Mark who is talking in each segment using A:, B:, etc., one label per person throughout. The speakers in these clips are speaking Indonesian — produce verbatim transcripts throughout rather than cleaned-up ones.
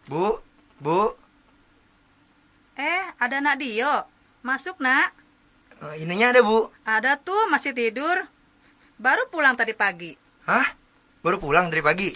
A: Bu, Bu.
B: Eh, ada Nak Dio. Masuk, Nak.
A: Uh, ininya ada, Bu.
B: Ada tuh, masih tidur. Baru pulang tadi pagi.
A: Hah? Baru pulang dari pagi?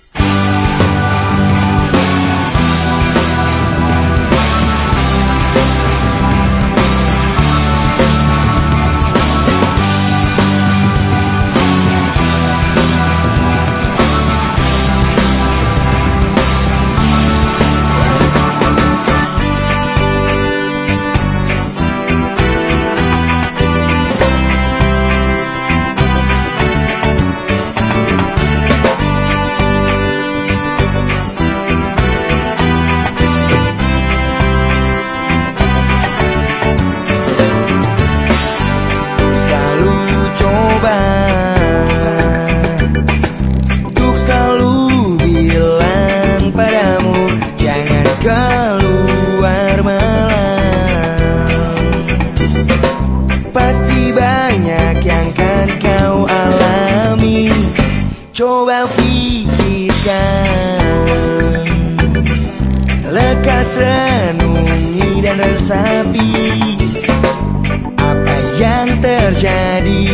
C: Coba pikirkan, lekas renungi dan resapi apa yang terjadi.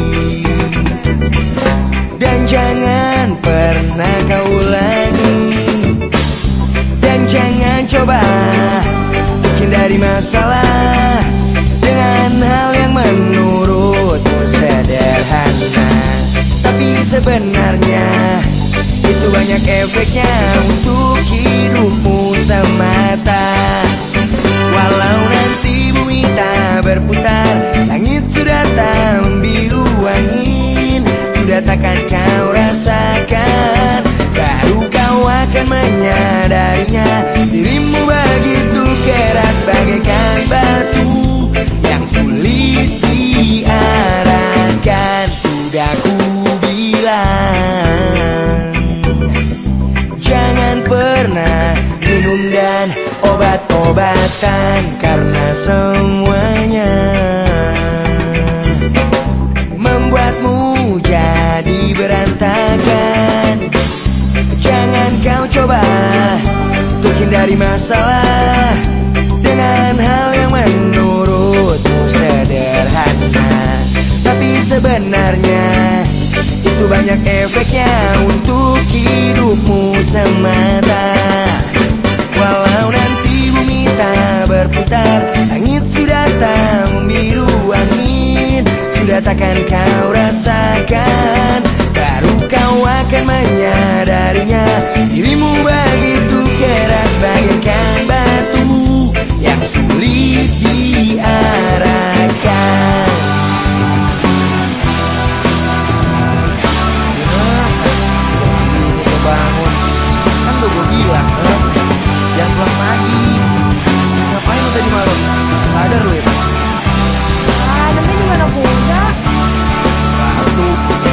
C: Dan jangan pernah kau ulangi, dan jangan coba hindari masalah dengan hal yang menurutmu sederhana. Tapi sebenarnya itu banyak efeknya untuk hidupmu semata. Walau nanti bumi tak berputar, langit sudah tak membiru angin, sudah takkan kau rasakan. Baru kau akan menyadarinya, dirimu begitu keras bagaikan batu yang sulit diarahkan. Sudah ku jangan pernah minum dan obat-obatan, karena semuanya membuatmu jadi berantakan. Jangan kau coba untuk hindari masalah dengan hal yang menurutmu sederhana. Tapi sebenarnya itu banyak efeknya untuk hidupmu semata. Walau nanti bumi tak berputar, langit sudah tak membiru angin, sudah takkan kau rasakan. Baru kau akan menyadarinya, dirimu begitu keras bagaikan batu yang sulit diarahkan. Jangan pulang pagi. Ngapain lu tadi malam? Sadar lu ya?
D: Ah, namanya juga anak muda.
C: Baru.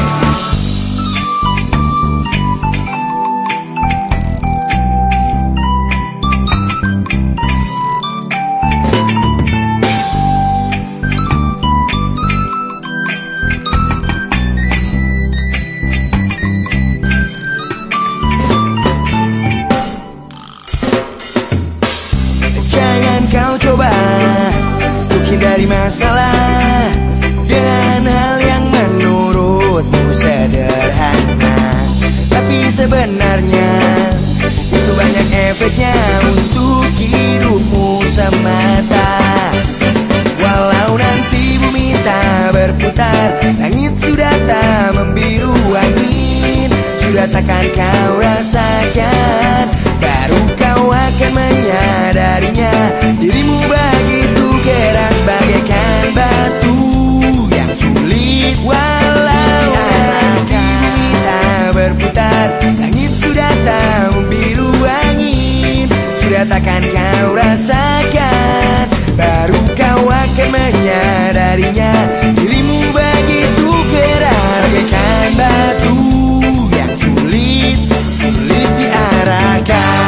C: Kau coba untuk hindari masalah dengan hal yang menurutmu sederhana. Tapi sebenarnya itu banyak efeknya untuk hidupmu semata. Walau nanti bumi tak berputar, langit sudah tak membiru angin, sudah takkan kau rasakan. Baru kau akan menyadarinya, dirimu begitu keras bagaikan batu yang sulit. Walau nanti bumi tak berputar, langit sudah tak membiru angin, sudah takkan kau rasakan. Baru kau akan menyadarinya, dirimu begitu keras bagaikan batu yang sulit, sulit diarahkan.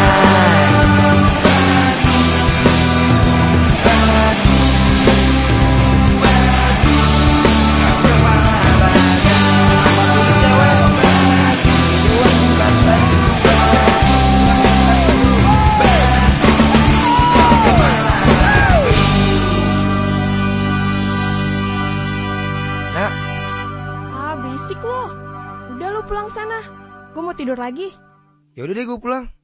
A: nak.
D: Ah, berisik lo. Udah lo pulang sana. Gue mau tidur lagi.
A: Ya udah deh gue pulang.